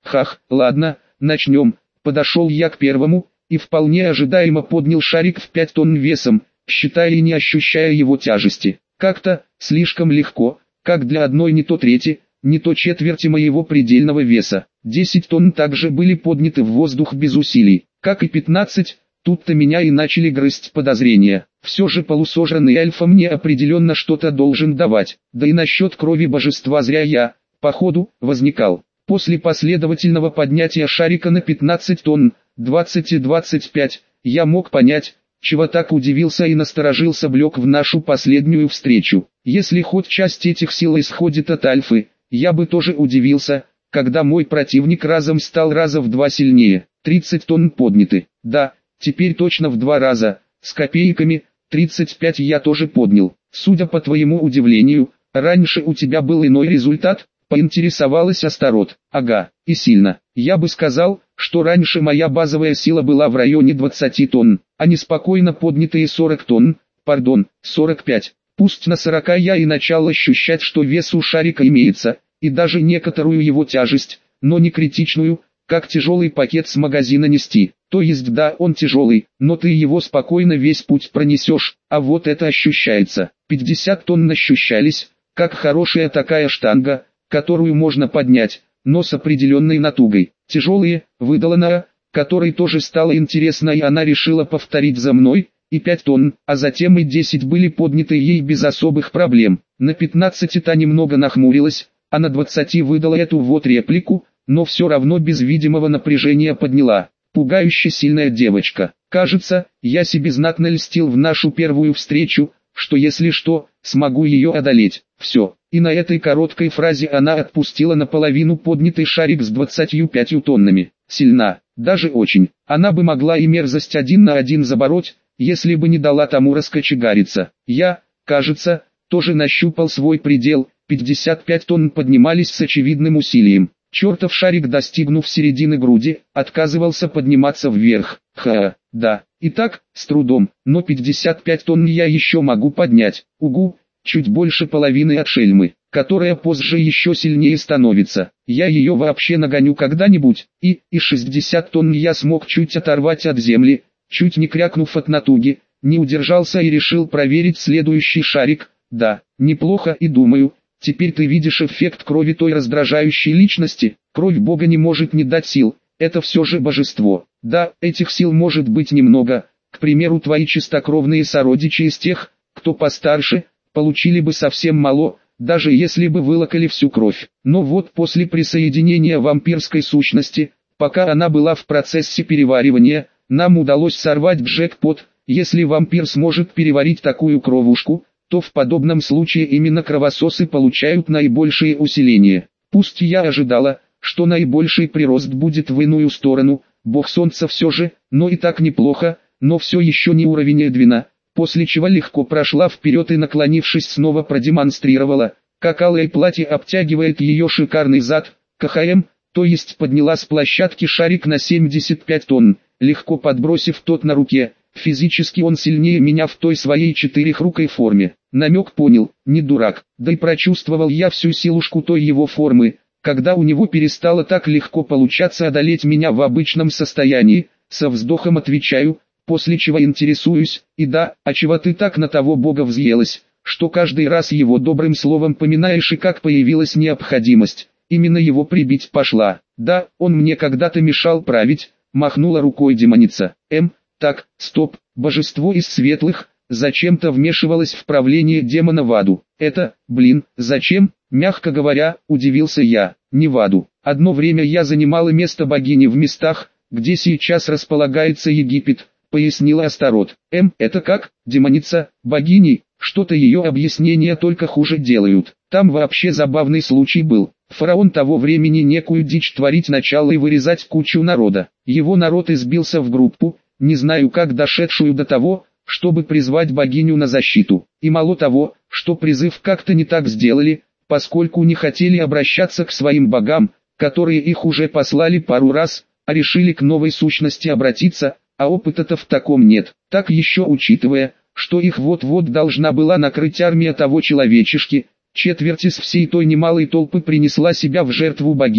Хах, ладно, начнем. Подошел я к первому, и вполне ожидаемо поднял шарик в 5 тонн весом, считая и не ощущая его тяжести. Как-то, слишком легко, как для одной не то трети, не то четверти моего предельного веса. 10 тонн также были подняты в воздух без усилий, как и 15, тут-то меня и начали грызть подозрения. Все же полусожранный альфа мне определенно что-то должен давать, да и насчет крови божества зря я, походу, возникал. После последовательного поднятия шарика на 15 тонн, 20 и 25, я мог понять, чего так удивился и насторожился Блек в нашу последнюю встречу. Если хоть часть этих сил исходит от альфы, я бы тоже удивился, когда мой противник разом стал раза в 2 сильнее. 30 тонн подняты. Да, теперь точно в 2 раза, с копейками, 35 я тоже поднял. Судя по твоему удивлению, раньше у тебя был иной результат? Поинтересовалась Астарот. Ага, и сильно. Я бы сказал, что раньше моя базовая сила была в районе 20 тонн, а неспокойно поднятые 40 тонн, 45. Пусть на 40 я и начал ощущать, что вес у шарика имеется, и даже некоторую его тяжесть, но не критичную, как тяжелый пакет с магазина нести. То есть да, он тяжелый, но ты его спокойно весь путь пронесешь, а вот это ощущается. 50 тонн ощущались, как хорошая такая штанга, которую можно поднять, но с определенной натугой. Тяжелые, выдала Наа, которой тоже стало интересно, и она решила повторить за мной, и 5 тонн, а затем и 10 были подняты ей без особых проблем. На 15 та немного нахмурилась, а на 20 выдала эту вот реплику, но все равно без видимого напряжения подняла. Пугающе сильная девочка. Кажется, я себе знатно льстил в нашу первую встречу, что если что, смогу ее одолеть. Все. И на этой короткой фразе она отпустила наполовину поднятый шарик с 25 тоннами. Сильна, даже очень. Она бы могла и мерзость 1 на 1 забороть, если бы не дала тому раскочегариться. Я, кажется, тоже нащупал свой предел. 55 тонн поднимались с очевидным усилием. Чертов шарик, достигнув середины груди, отказывался подниматься вверх. Да. Итак, с трудом, но 55 тонн я еще могу поднять. Угу, чуть больше половины от шельмы, которая позже еще сильнее становится. Я ее вообще нагоню когда-нибудь, и 60 тонн я смог чуть оторвать от земли, чуть не крякнув от натуги, не удержался и решил проверить следующий шарик. Да, неплохо, и думаю, теперь ты видишь эффект крови той раздражающей личности. Кровь Бога не может не дать сил, это все же божество. Да, этих сил может быть немного, к примеру, твои чистокровные сородичи из тех, кто постарше, получили бы совсем мало, даже если бы вылокали всю кровь. Но вот после присоединения вампирской сущности, пока она была в процессе переваривания, нам удалось сорвать джекпот. Если вампир сможет переварить такую кровушку, то в подобном случае именно кровососы получают наибольшее усиление. Пусть я ожидала, что наибольший прирост будет в иную сторону, бог солнца все же, но и так неплохо, но все еще не уровень Эдвина, после чего легко прошла вперед и, наклонившись, снова продемонстрировала, как алое платье обтягивает ее шикарный зад. КХМ, то есть подняла с площадки шарик на 75 тонн, легко подбросив тот на руке. Физически он сильнее меня в той своей четырехрукой форме. Намек понял, не дурак, да и прочувствовал я всю силушку той его формы, когда у него перестало так легко получаться одолеть меня в обычном состоянии. Со вздохом отвечаю, после чего интересуюсь, и да, а чего ты так на того бога взъелась, что каждый раз его добрым словом поминаешь, и как появилась необходимость, именно его прибить пошла. Да, он мне когда-то мешал править, махнула рукой демоница. Так, стоп, божество из светлых, зачем-то вмешивалось в правление демона в аду. Это, зачем, мягко говоря, удивился я, не в аду. Одно время я занимала место богини в местах, где сейчас располагается Египет, пояснила Астарот. Это как, демоница, богини, что-то ее объяснения только хуже делают. Там вообще забавный случай был. Фараон того времени некую дичь творить начал и вырезать кучу народа. Его народ избился в группу, не знаю как дошедшую до того, чтобы призвать богиню на защиту. И мало того, что призыв как-то не так сделали, поскольку не хотели обращаться к своим богам, которые их уже послали пару раз, а решили к новой сущности обратиться, а опыта-то в таком нет. Так еще учитывая, что их вот-вот должна была накрыть армия того человечешки, четверть из всей той немалой толпы принесла себя в жертву богине,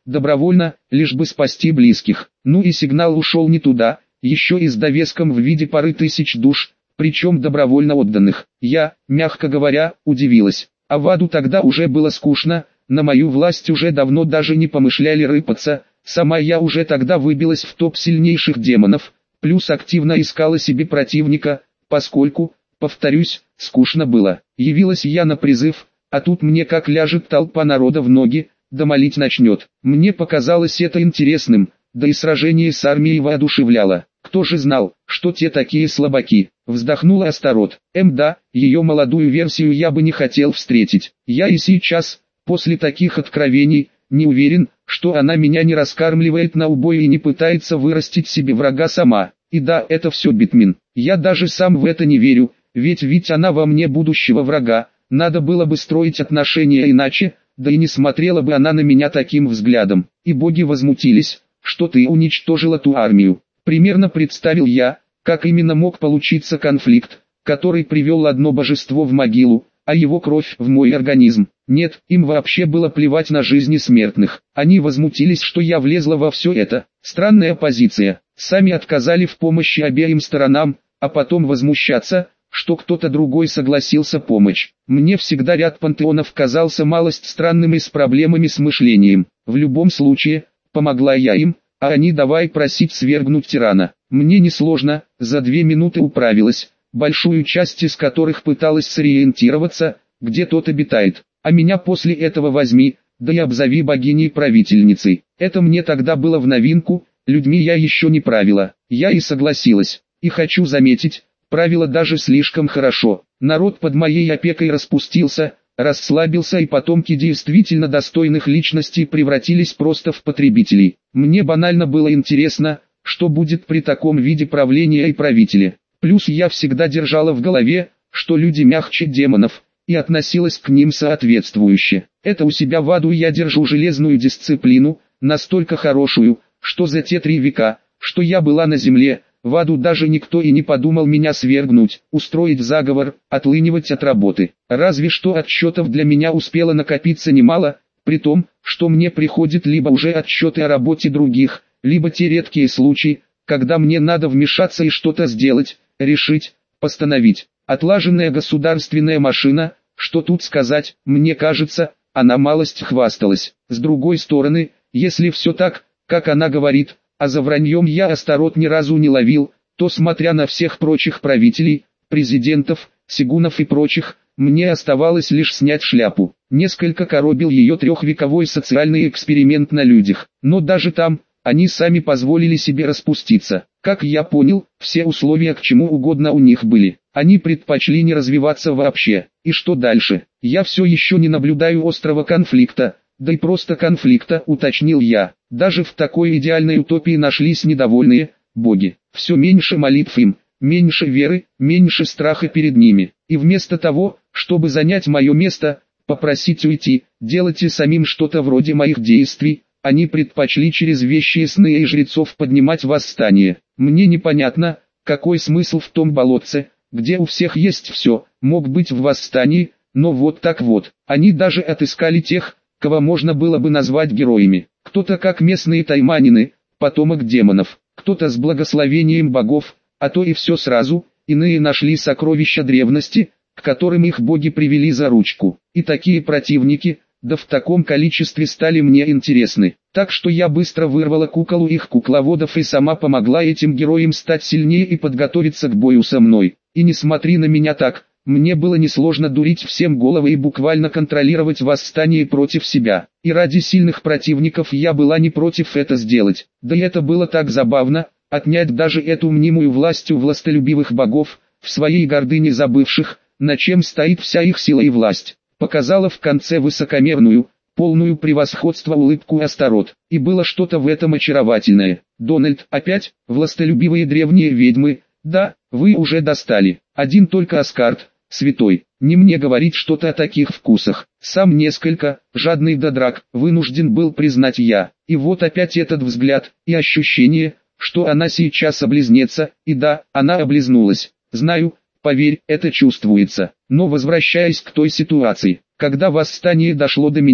добровольно, лишь бы спасти близких. Ну и сигнал ушел не туда, еще и с довеском в виде пары тысяч душ, причем добровольно отданных. Я, мягко говоря, удивилась. А в аду тогда уже было скучно, на мою власть уже давно даже не помышляли рыпаться, сама я уже тогда выбилась в топ сильнейших демонов, плюс активно искала себе противника, поскольку, повторюсь, скучно было. Явилась я на призыв, а тут мне как ляжет толпа народа в ноги, да молить начнет. Мне показалось это интересным, да и сражение с армией воодушевляло. Кто же знал, что те такие слабаки? Вздохнула Астарот. Да, ее молодую версию я бы не хотел встретить. Я и сейчас, после таких откровений, не уверен, что она меня не раскармливает на убой и не пытается вырастить себе врага сама. И да, это все Битмин. Я даже сам в это не верю, ведь она во мне будущего врага. Надо было бы строить отношения иначе, да и не смотрела бы она на меня таким взглядом. И боги возмутились, что ты уничтожила ту армию. Примерно представил я, как именно мог получиться конфликт, который привел одно божество в могилу, а его кровь в мой организм. Нет, им вообще было плевать на жизни смертных. Они возмутились, что я влезла во все это. Странная позиция. Сами отказали в помощи обеим сторонам, а потом возмущаться, что кто-то другой согласился помочь. Мне всегда ряд пантеонов казался малость странным и с проблемами с мышлением. В любом случае, помогла я им, а они давай просить свергнуть тирана. Мне несложно, за 2 минуты управилась, большую часть из которых пыталась сориентироваться, где тот обитает. А меня после этого возьми, да и обзови богиней-правительницей. Это мне тогда было в новинку, людьми я еще не правила. Я и согласилась. И хочу заметить, правила даже слишком хорошо. Народ под моей опекой распустился, расслабился, и потомки действительно достойных личностей превратились просто в потребителей. Мне банально было интересно, что будет при таком виде правления и правителя. Плюс я всегда держала в голове, что люди мягче демонов, и относилась к ним соответствующе. Это у себя в аду я держу железную дисциплину, настолько хорошую, что за те 3 века, что я была на земле, в аду даже никто и не подумал меня свергнуть, устроить заговор, отлынивать от работы. Разве что отчетов для меня успело накопиться немало, при том, что мне приходят либо уже отчеты о работе других, либо те редкие случаи, когда мне надо вмешаться и что-то сделать, решить, постановить. Отлаженная государственная машина, что тут сказать, мне кажется, она малость хвасталась. С другой стороны, если все так, как она говорит, а за враньем я Астарот ни разу не ловил, то смотря на всех прочих правителей, президентов, сигунов и прочих, мне оставалось лишь снять шляпу. Несколько коробил ее 3-вековой социальный эксперимент на людях, но даже там, они сами позволили себе распуститься. Как я понял, все условия к чему угодно у них были. Они предпочли не развиваться вообще. И что дальше? Я все еще не наблюдаю острого конфликта, да и просто конфликта, уточнил я. Даже в такой идеальной утопии нашлись недовольные боги. Все меньше молитв им, меньше веры, меньше страха перед ними. И вместо того, чтобы занять мое место, попросить уйти, делайте самим что-то вроде моих действий, они предпочли через вещи сны и жрецов поднимать восстание. Мне непонятно, какой смысл в том болотце, где у всех есть все, мог быть в восстании, но вот так вот. Они даже отыскали тех, кого можно было бы назвать героями. Кто-то как местные тайманины, потомок демонов, кто-то с благословением богов, а то и все сразу, иные нашли сокровища древности, к которым их боги привели за ручку. И такие противники, да в таком количестве стали мне интересны. Так что я быстро вырвала куколу их кукловодов и сама помогла этим героям стать сильнее и подготовиться к бою со мной. И не смотри на меня так, мне было несложно дурить всем головы и буквально контролировать восстание против себя. И ради сильных противников я была не против это сделать. Да и это было так забавно, отнять даже эту мнимую власть у властолюбивых богов, в своей гордыне забывших, на чем стоит вся их сила и власть. Показала в конце высокомерную, полную превосходства улыбку Астарот. И было что-то в этом очаровательное. Дональд, опять, властолюбивые древние ведьмы, да, вы уже достали. Один только Аскард, святой, не мне говорить что-то о таких вкусах. Сам несколько, жадный до драк, вынужден был признать я. И вот опять этот взгляд, и ощущение, что она сейчас облизнется, и да, она облизнулась. Знаю, поверь, это чувствуется. Но возвращаясь к той ситуации, когда восстание дошло до меня,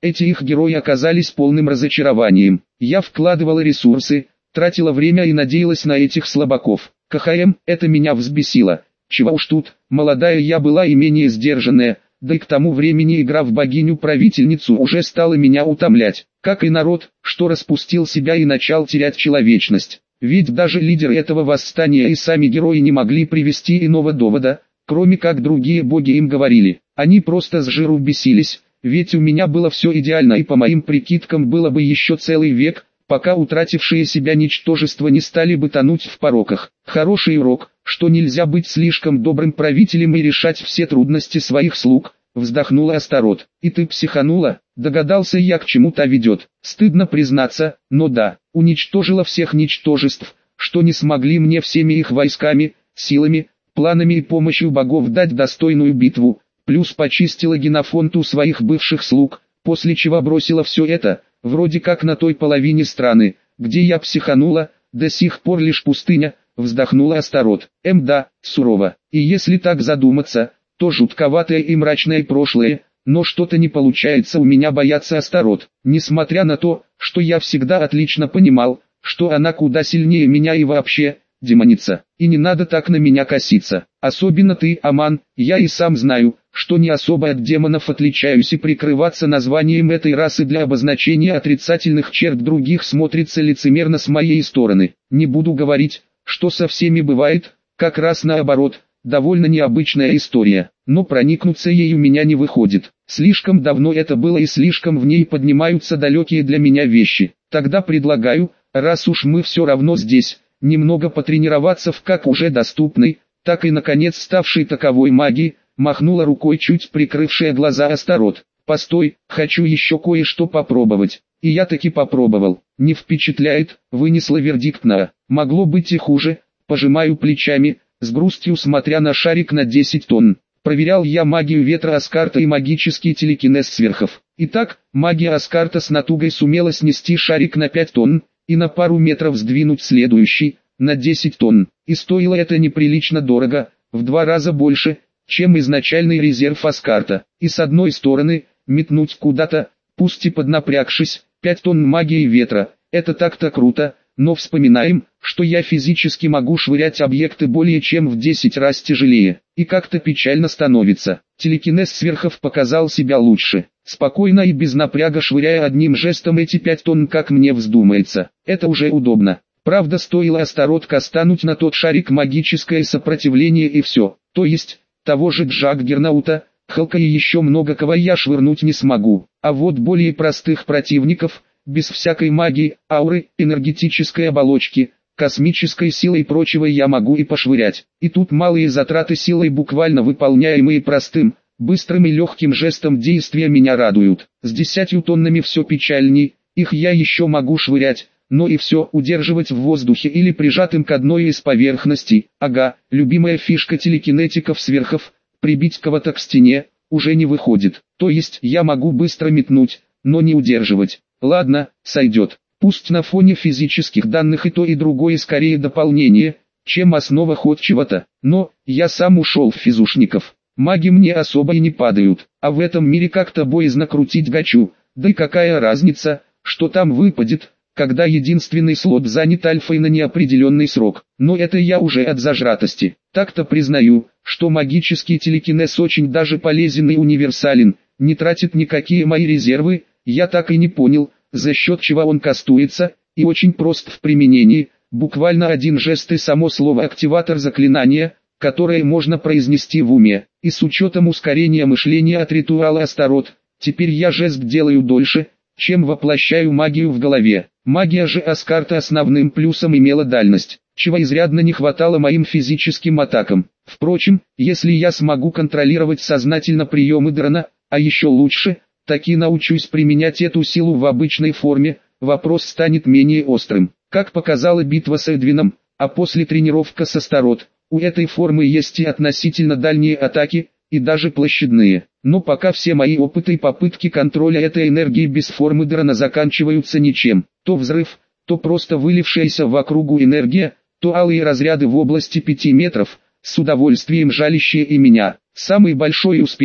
эти их герои оказались полным разочарованием. Я вкладывала ресурсы, тратила время и надеялась на этих слабаков. КХМ, это меня взбесило. Чего уж тут, молодая я была и менее сдержанная, да и к тому времени игра в богиню-правительницу уже стала меня утомлять, как и народ, что распустил себя и начал терять человечность. Ведь даже лидеры этого восстания и сами герои не могли привести иного довода, кроме как другие боги им говорили. Они просто с жиру бесились, ведь у меня было все идеально и по моим прикидкам было бы еще целый век, пока утратившие себя ничтожества не стали бы тонуть в пороках. Хороший урок, что нельзя быть слишком добрым правителем и решать все трудности своих слуг, вздохнула Астарот. И ты психанула, догадался я, к чему-то ведет. Стыдно признаться, но да, уничтожила всех ничтожеств, что не смогли мне всеми их войсками, силами, планами и помощью богов дать достойную битву, плюс почистила генофонд у своих бывших слуг, после чего бросила все это, вроде как на той половине страны, где я психанула, до сих пор лишь пустыня, вздохнула Астарот. Да, сурово, и если так задуматься, то жутковатое и мрачное прошлое, но что-то не получается у меня бояться Астарот, несмотря на то, что я всегда отлично понимал, что она куда сильнее меня и вообще, демоница, и не надо так на меня коситься, особенно ты, Аман, я и сам знаю, что не особо от демонов отличаюсь и прикрываться названием этой расы для обозначения отрицательных черт других смотрится лицемерно с моей стороны. Не буду говорить, что со всеми бывает, как раз наоборот, довольно необычная история, но проникнуться ей у меня не выходит. Слишком давно это было и слишком в ней поднимаются далекие для меня вещи. Тогда предлагаю, раз уж мы все равно здесь, немного потренироваться в как уже доступной, так и наконец ставшей таковой магии, махнула рукой чуть прикрывшая глаза Астарот. Постой, хочу еще кое-что попробовать. И я таки попробовал. Не впечатляет, вынесла вердикт на. Могло быть и хуже, пожимаю плечами, с грустью смотря на шарик на 10 тонн. Проверял я магию ветра Аскарта и магический телекинез сверхов. Итак, магия Аскарта с натугой сумела снести шарик на 5 тонн, и на пару метров сдвинуть следующий, на 10 тонн. И стоило это неприлично дорого, в 2 раза больше, чем изначальный резерв Аскарта. И с одной стороны, метнуть куда-то, пусть и поднапрягшись, 5 тонн магии ветра, это так-то круто, но вспоминаем, что я физически могу швырять объекты более чем в 10 раз тяжелее, и как-то печально становится. Телекинез сверхов показал себя лучше, спокойно и без напряга швыряя одним жестом эти 5 тонн как мне вздумается. Это уже удобно. Правда, стоило Астарот кастануть на тот шарик магическое сопротивление и все, то есть, того же Джаггернаута, Халка и еще много кого я швырнуть не смогу, а вот более простых противников, без всякой магии, ауры, энергетической оболочки, космической силы и прочего я могу и пошвырять. И тут малые затраты силой буквально выполняемые простым, быстрым и легким жестом действия меня радуют. С 10 тоннами все печальней, их я еще могу швырять, но и все удерживать в воздухе или прижатым к одной из поверхностей. Ага, любимая фишка телекинетиков сверхов, прибить кого-то к стене, уже не выходит. То есть я могу быстро метнуть, но не удерживать. Ладно, сойдет. Пусть на фоне физических данных и то и другое скорее дополнение, чем основа хоть чего-то. Но, я сам ушел в физушников. Маги мне особо и не падают, а в этом мире как-то боязно крутить гачу. Да и какая разница, что там выпадет, когда единственный слот занят альфой на неопределенный срок. Но это я уже от зажратости. Так-то признаю, что магический телекинез очень даже полезен и универсален, не тратит никакие мои резервы. Я так и не понял, за счет чего он кастуется, и очень прост в применении, буквально один жест и само слово «активатор» заклинания, которое можно произнести в уме, и с учетом ускорения мышления от ритуала Астарот, теперь я жест делаю дольше, чем воплощаю магию в голове. Магия же Аскарта основным плюсом имела дальность, чего изрядно не хватало моим физическим атакам. Впрочем, если я смогу контролировать сознательно приемы дрона, а еще лучше – таки научусь применять эту силу в обычной форме, вопрос станет менее острым. Как показала битва с Эдвином, а после тренировка с Астарот, у этой формы есть и относительно дальние атаки, и даже площадные. Но пока все мои опыты и попытки контроля этой энергии без формы дрона заканчиваются ничем. То взрыв, то просто вылившаяся в округу энергия, то алые разряды в области 5 метров, с удовольствием жалящие и меня. Самый большой успех –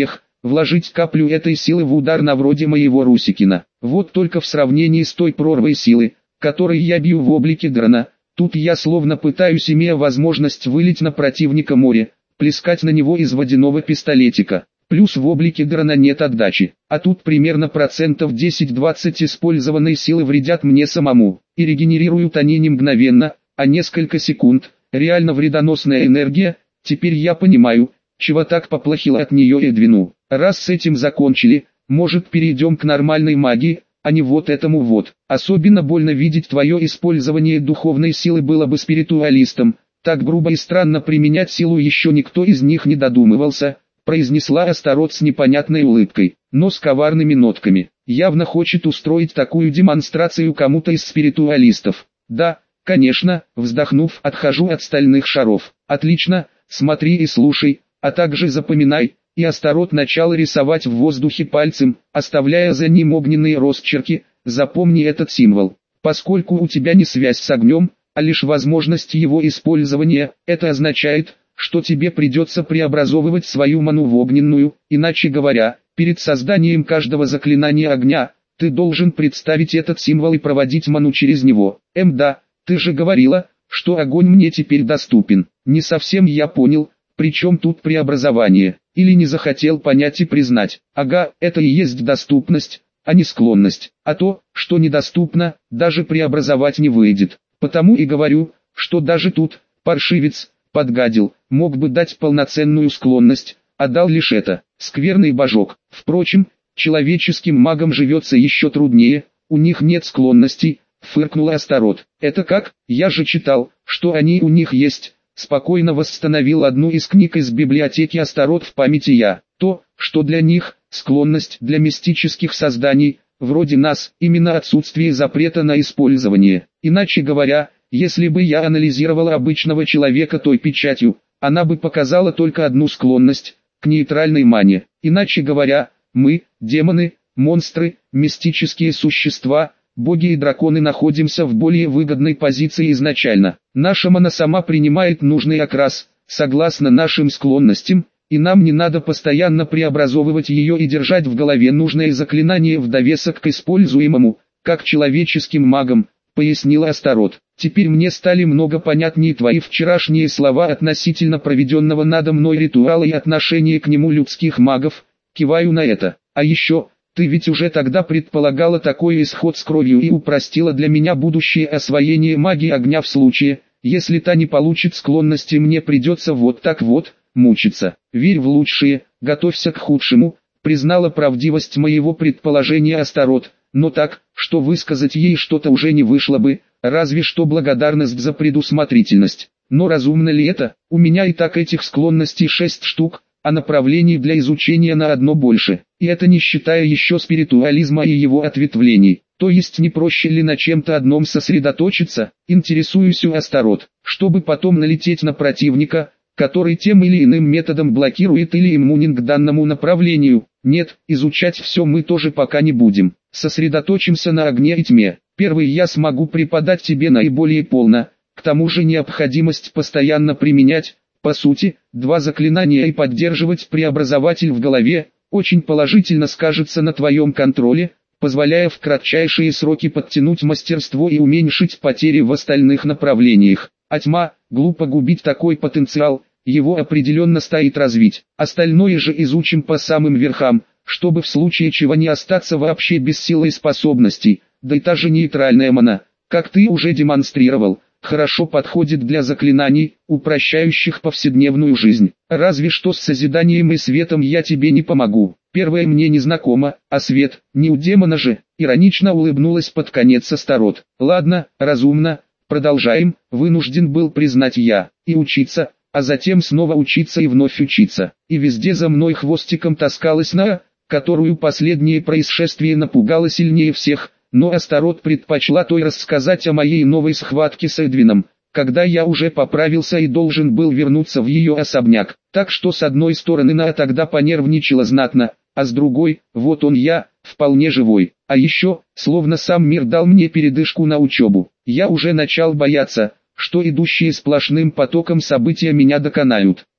вложить каплю этой силы в удар на вроде моего Русикина. Вот только в сравнении с той прорвой силы, которой я бью в облике дрона, тут я словно пытаюсь, имея возможность вылить на противника море, плескать на него из водяного пистолетика. Плюс в облике дрона нет отдачи, а тут примерно процентов 10-20 использованной силы вредят мне самому, и регенерируют они не мгновенно, а несколько секунд. Реально вредоносная энергия. Теперь я понимаю, чего так поплохело от нее Эдвину. Раз с этим закончили, может перейдем к нормальной магии, а не вот этому вот. Особенно больно видеть твое использование духовной силы было бы спиритуалистом. Так грубо и странно применять силу еще никто из них не додумывался, произнесла Астарот с непонятной улыбкой, но с коварными нотками. Явно хочет устроить такую демонстрацию кому-то из спиритуалистов. Да, конечно, вздохнув, отхожу от стальных шаров. Отлично, смотри и слушай, а также запоминай. И Астарот начал рисовать в воздухе пальцем, оставляя за ним огненные росчерки. Запомни этот символ. Поскольку у тебя не связь с огнем, а лишь возможность его использования, это означает, что тебе придется преобразовывать свою ману в огненную. Иначе говоря, перед созданием каждого заклинания огня, ты должен представить этот символ и проводить ману через него. Да, ты же говорила, что огонь мне теперь доступен. Не совсем я понял, причем тут преобразование. Или не захотел понять и признать. Ага, это и есть доступность, а не склонность. А то, что недоступно, даже преобразовать не выйдет. Потому и говорю, что даже тут, паршивец, подгадил, мог бы дать полноценную склонность, а дал лишь это. Скверный божок. Впрочем, человеческим магам живется еще труднее, у них нет склонностей, фыркнула Астарот. Это как? Я же читал, что они у них есть. Спокойно восстановил одну из книг из библиотеки Астарот в памяти я. То, что для них, склонность для мистических созданий, вроде нас, именно отсутствие запрета на использование. Иначе говоря, если бы я анализировала обычного человека той печатью, она бы показала только одну склонность, к нейтральной мане. Иначе говоря, мы, демоны, монстры, мистические существа, боги и драконы находимся в более выгодной позиции изначально. Наша мана сама принимает нужный окрас, согласно нашим склонностям, и нам не надо постоянно преобразовывать ее и держать в голове нужное заклинание в довесок к используемому, как человеческим магам, пояснила Астарот. Теперь мне стали много понятнее твои вчерашние слова относительно проведенного надо мной ритуала и отношения к нему людских магов, киваю на это. А еще, ты ведь уже тогда предполагала такой исход с кровью и упростила для меня будущее освоение магии огня в случае, если та не получит склонности, мне придется вот так вот, мучиться. Верь в лучшее, готовься к худшему, признала правдивость моего предположения Астарот, но так, что высказать ей что-то уже не вышло бы, разве что благодарность за предусмотрительность. Но разумно ли это? У меня и так этих склонностей 6 штук, а направлений для изучения на одно больше. И это не считая еще спиритуализма и его ответвлений. То есть не проще ли на чем-то одном сосредоточиться? Интересуюсь у Астарот, чтобы потом налететь на противника, который тем или иным методом блокирует или иммунен к данному направлению. Нет, изучать все мы тоже пока не будем. Сосредоточимся на огне и тьме. Первый я смогу преподать тебе наиболее полно, к тому же необходимость постоянно применять, по сути, 2 заклинания и поддерживать преобразователь в голове, очень положительно скажется на твоем контроле, позволяя в кратчайшие сроки подтянуть мастерство и уменьшить потери в остальных направлениях. А тьма, глупо губить такой потенциал, его определенно стоит развить. Остальное же изучим по самым верхам, чтобы в случае чего не остаться вообще без силы и способностей. Да и та же нейтральная мана, как ты уже демонстрировал, хорошо подходит для заклинаний, упрощающих повседневную жизнь. Разве что с созиданием и светом я тебе не помогу. Первое мне не знакомо, а свет, не у демона же, иронично улыбнулась под конец Астарот. Ладно, разумно, продолжаем, вынужден был признать я, и учиться, а затем снова учиться и вновь учиться. И везде за мной хвостиком таскалась Наа, которую последнее происшествие напугало сильнее всех, но Астарот предпочла той рассказать о моей новой схватке с Эдвином, когда я уже поправился и должен был вернуться в ее особняк. Так что с одной стороны Наа тогда понервничала знатно, а с другой, вот он я, вполне живой. А еще, словно сам мир дал мне передышку на учебу. Я уже начал бояться, что идущие сплошным потоком события меня доконают.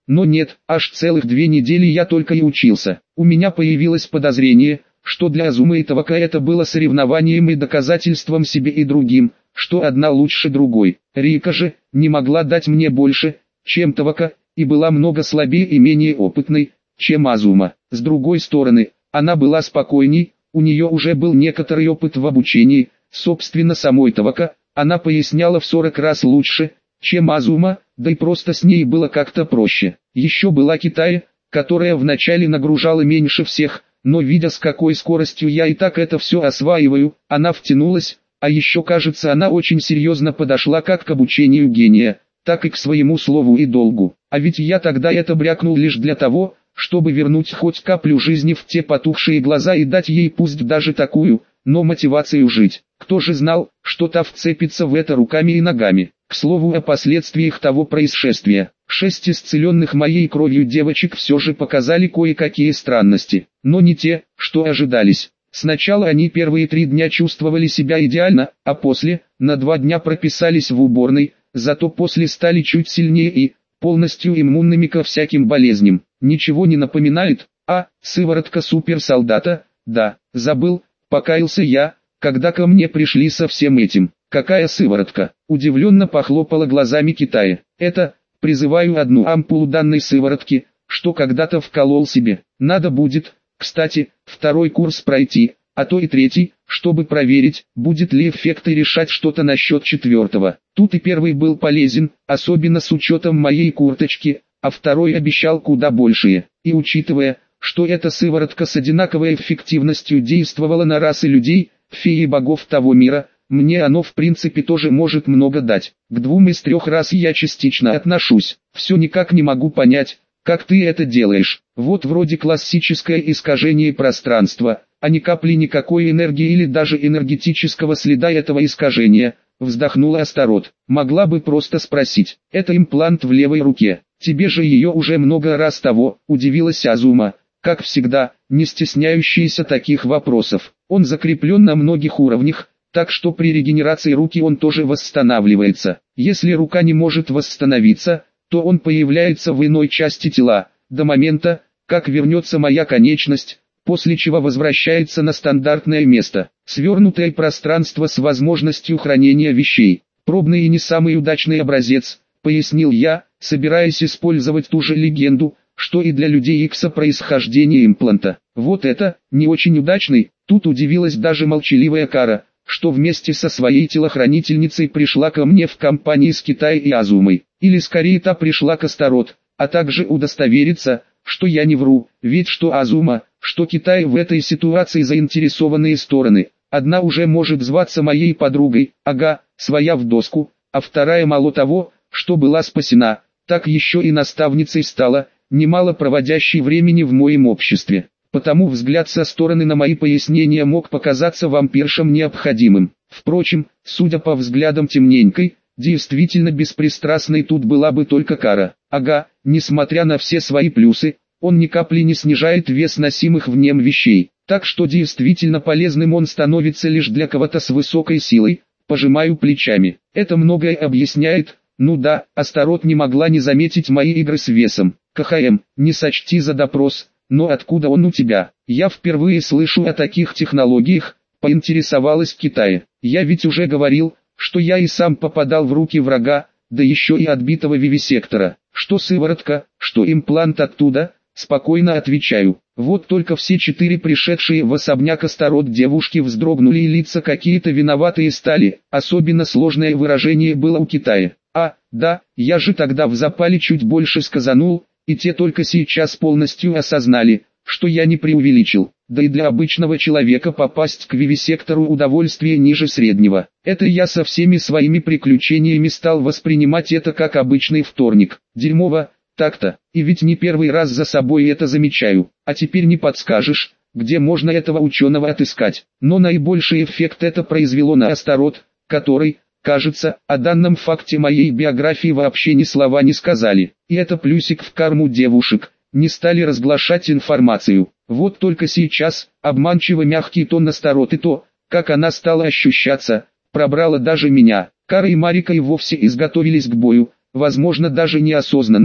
Но нет, аж целых 2 недели я только и учился. У меня появилось подозрение, что для Азумы и Тавака это было соревнованием и доказательством себе и другим, что одна лучше другой. Рика же не могла дать мне больше, чем Тавака, и была много слабее и менее опытной, чем Азума. С другой стороны, она была спокойней, у нее уже был некоторый опыт в обучении, собственно самой Тавака, она поясняла в 40 раз лучше, чем Азума, да и просто с ней было как-то проще. Еще была Китая, которая вначале нагружала меньше всех, но видя с какой скоростью я и так это все осваиваю, она втянулась, а еще кажется она очень серьезно подошла как к обучению гения, так и к своему слову и долгу. А ведь я тогда это брякнул лишь для того, чтобы вернуть хоть каплю жизни в те потухшие глаза и дать ей пусть даже такую, но мотивацию жить. Кто же знал, что та вцепится в это руками и ногами. К слову о последствиях того происшествия. 6 исцеленных моей кровью девочек все же показали кое-какие странности, но не те, что ожидались. Сначала они первые 3 дня чувствовали себя идеально, а после, на 2 дня прописались в уборной, зато после стали чуть сильнее и полностью иммунными ко всяким болезням. Ничего не напоминает? Сыворотка суперсолдата? Да, забыл, покаялся я, когда ко мне пришли со всем этим. Какая сыворотка? Удивленно похлопала глазами Китая. Это, призываю 1 ампулу данной сыворотки, что когда-то вколол себе. Надо будет, кстати, 2-й курс пройти, а то и 3-й, чтобы проверить, будет ли эффект и решать что-то насчет 4-го. Тут и 1-й был полезен, особенно с учетом моей курточки, а 2-й обещал куда большее. И учитывая, что эта сыворотка с одинаковой эффективностью действовала на расы людей, феи и богов того мира, мне оно в принципе тоже может много дать. К 2 из 3 рас я частично отношусь. Все никак не могу понять, как ты это делаешь. Вот вроде классическое искажение пространства, а ни капли никакой энергии или даже энергетического следа этого искажения. Вздохнула Астарот. Могла бы просто спросить. Это имплант в левой руке. Тебе же ее уже много раз того, удивилась Азума. Как всегда, не стесняющийся таких вопросов. Он закреплен на многих уровнях, так что при регенерации руки он тоже восстанавливается. Если рука не может восстановиться, то он появляется в иной части тела, до момента, как вернется моя конечность, после чего возвращается на стандартное место. Свернутое пространство с возможностью хранения вещей. Пробный и не самый удачный образец, пояснил я, собираясь использовать ту же легенду, что и для людей Икса происхождения импланта. Вот это, не очень удачный, тут удивилась даже молчаливая Кара, что вместе со своей телохранительницей пришла ко мне в компании с Китаей и Азумой. Или скорее та пришла к Астарот, а также удостовериться, что я не вру, ведь что Азума, что Китай в этой ситуации заинтересованные стороны. Одна уже может зваться моей подругой, своя в доску, а вторая мало того, что была спасена, так еще и наставницей стала, немало проводящей времени в моем обществе. Потому взгляд со стороны на мои пояснения мог показаться вампиршам необходимым. Впрочем, судя по взглядам темненькой, действительно беспристрастной тут была бы только Кара. Несмотря на все свои плюсы, он ни капли не снижает вес носимых в нем вещей. Так что действительно полезным он становится лишь для кого-то с высокой силой, пожимаю плечами. Это многое объясняет. Ну да, Астарот не могла не заметить мои игры с весом. КХМ, не сочти за допрос. Но откуда он у тебя? Я впервые слышу о таких технологиях, поинтересовалась Китая. Я ведь уже говорил, что я и сам попадал в руки врага, да еще и отбитого вивисектора. Что сыворотка, что имплант оттуда, спокойно отвечаю. Вот только все 4 пришедшие в особняк Астарот девушки вздрогнули и лица какие-то виноватые стали. Особенно сложное выражение было у Китая. Да, я же тогда в запале чуть больше сказанул, и те только сейчас полностью осознали, что я не преувеличил. Да и для обычного человека попасть к вивисектору удовольствие ниже среднего. Это я со всеми своими приключениями стал воспринимать это как обычный вторник. Дерьмово, так-то, и ведь не первый раз за собой это замечаю. А теперь не подскажешь, где можно этого ученого отыскать. Но наибольший эффект это произвело на Астарот, который, кажется, о данном факте моей биографии вообще ни слова не сказали. И это плюсик в карму девушек, не стали разглашать информацию. Вот только сейчас, обманчиво мягкий тон Астарот и то, как она стала ощущаться, пробрала даже меня. Кара и Марика и вовсе изготовились к бою, возможно даже неосознанно,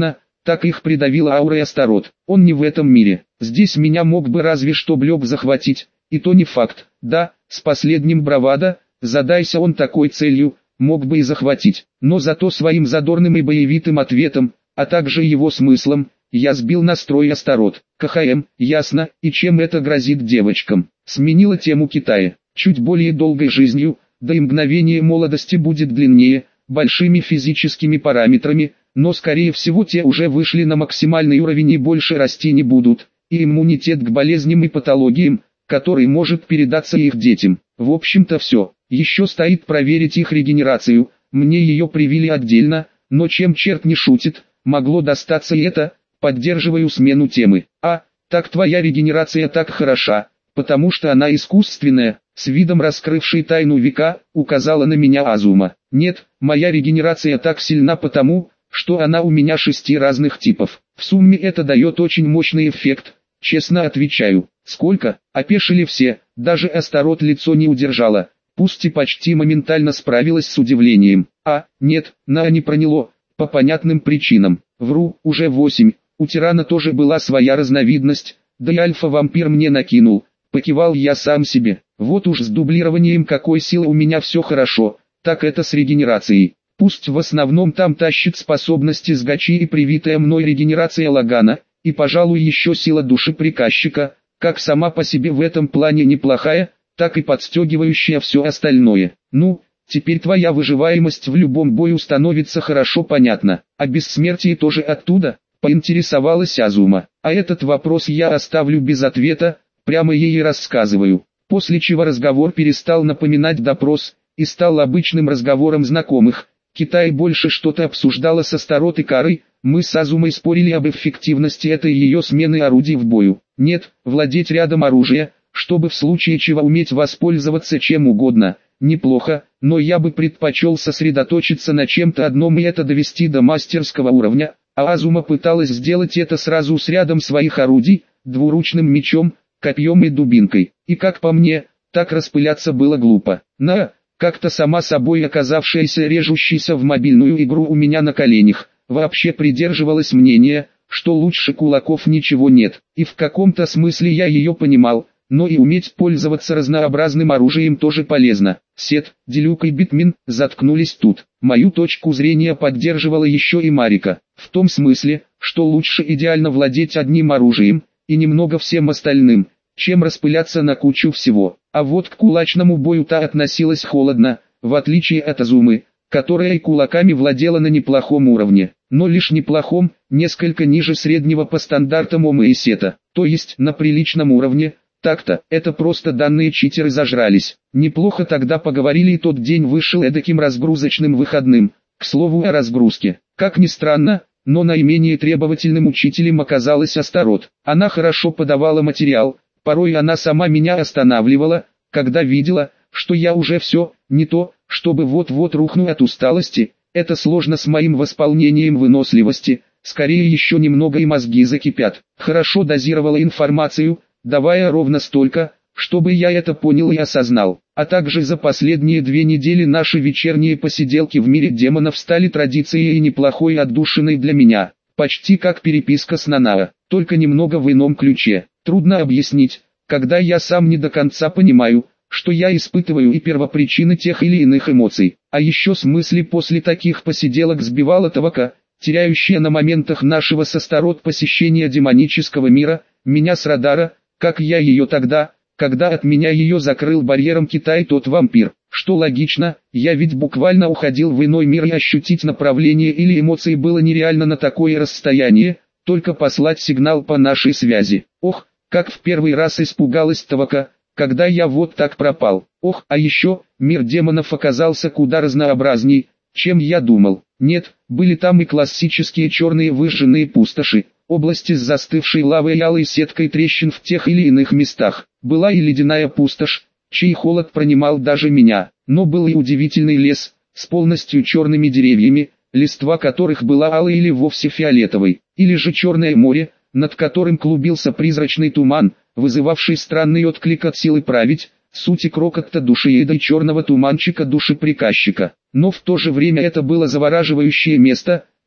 так их придавила аурой Астарот. Он не в этом мире. Здесь меня мог бы разве что Блёб захватить, и то не факт. Да, с последним бравада, задайся он такой целью, мог бы и захватить. Но зато своим задорным и боевитым ответом, а также его смыслом, я сбил настрой Астарот. КХМ, ясно, и чем это грозит девочкам. Сменила тему Китая. Чуть более долгой жизнью, да и мгновение молодости будет длиннее, большими физическими параметрами, но скорее всего те уже вышли на максимальный уровень и больше расти не будут, и иммунитет к болезням и патологиям, который может передаться их детям. В общем-то все, еще стоит проверить их регенерацию, мне ее привили отдельно, но чем черт не шутит, могло достаться и это. Поддерживаю смену темы. Так твоя регенерация так хороша, потому что она искусственная, с видом раскрывшей тайну века, указала на меня Азума. Нет, моя регенерация так сильна потому, что она у меня 6 разных типов. В сумме это дает очень мощный эффект, честно отвечаю. Сколько? Опешили все, даже Астарот лицо не удержала, пусть и почти моментально справилась с удивлением. Нет, не проняло, по понятным причинам. Вру, уже 8. У тирана тоже была своя разновидность, да и альфа-вампир мне накинул, покивал я сам себе. Вот уж с дублированием какой силы у меня все хорошо, так это с регенерацией. Пусть в основном там тащит способности с гачи и привитая мной регенерация Лагана, и пожалуй еще сила души приказчика, как сама по себе в этом плане неплохая, так и подстегивающая все остальное. Теперь твоя выживаемость в любом бою становится хорошо понятна, а бессмертие тоже оттуда? Поинтересовалась Азума. А этот вопрос я оставлю без ответа, прямо ей рассказываю. После чего разговор перестал напоминать допрос, и стал обычным разговором знакомых. Китай больше что-то обсуждала с Астарот и Карой, мы с Азумой спорили об эффективности этой ее смены орудий в бою. Нет, владеть рядом оружия, чтобы в случае чего уметь воспользоваться чем угодно, неплохо, но я бы предпочел сосредоточиться на чем-то одном и это довести до мастерского уровня. А Азума пыталась сделать это сразу с рядом своих орудий, двуручным мечом, копьем и дубинкой. И как по мне, так распыляться было глупо. Как-то сама собой оказавшаяся режущейся в мобильную игру у меня на коленях, вообще придерживалась мнения, что лучше кулаков ничего нет. И в каком-то смысле я ее понимал, но и уметь пользоваться разнообразным оружием тоже полезно. Сет, Делюк и Битмин заткнулись тут. Мою точку зрения поддерживала еще и Марика, в том смысле, что лучше идеально владеть одним оружием, и немного всем остальным, чем распыляться на кучу всего. А вот к кулачному бою та относилась холодно, в отличие от Азумы, которая и кулаками владела на неплохом уровне, но лишь неплохом, несколько ниже среднего по стандартам Омы и Сета, то есть на приличном уровне. Так-то, это просто данные читеры зажрались. Неплохо тогда поговорили и тот день вышел эдаким разгрузочным выходным. К слову о разгрузке. Как ни странно, но наименее требовательным учителем оказалась Астарот. Она хорошо подавала материал, порой она сама меня останавливала, когда видела, что я уже все, не то, чтобы вот-вот рухну от усталости. Это сложно с моим восполнением выносливости, скорее еще немного и мозги закипят. Хорошо дозировала информацию, давая ровно столько, чтобы я это понял и осознал. А также за последние 2 недели наши вечерние посиделки в мире демонов стали традицией и неплохой отдушиной для меня. Почти как переписка с Нанао, только немного в ином ключе. Трудно объяснить, когда я сам не до конца понимаю, что я испытываю и первопричины тех или иных эмоций. А еще с мысли после таких посиделок сбивала Тавака, теряющая на моментах нашего с Астарот посещения демонического мира, меня с радара, как я ее тогда, когда от меня ее закрыл барьером Китай тот вампир. Что логично, я ведь буквально уходил в иной мир и ощутить направление или эмоции было нереально на такое расстояние, только послать сигнал по нашей связи. Ох, как в первый раз испугалась Тавака, когда я вот так пропал. А еще, мир демонов оказался куда разнообразней, чем я думал. Нет, были там и классические черные выжженные пустоши, области с застывшей лавой и алой сеткой трещин в тех или иных местах. Была и ледяная пустошь, чей холод пронимал даже меня. Но был и удивительный лес, с полностью черными деревьями, листва которых была алой или вовсе фиолетовой. Или же черное море, над которым клубился призрачный туман, вызывавший странный отклик от силы править, сути крокотта душееда и черного туманчика души приказчика. Но в то же время это было завораживающее место,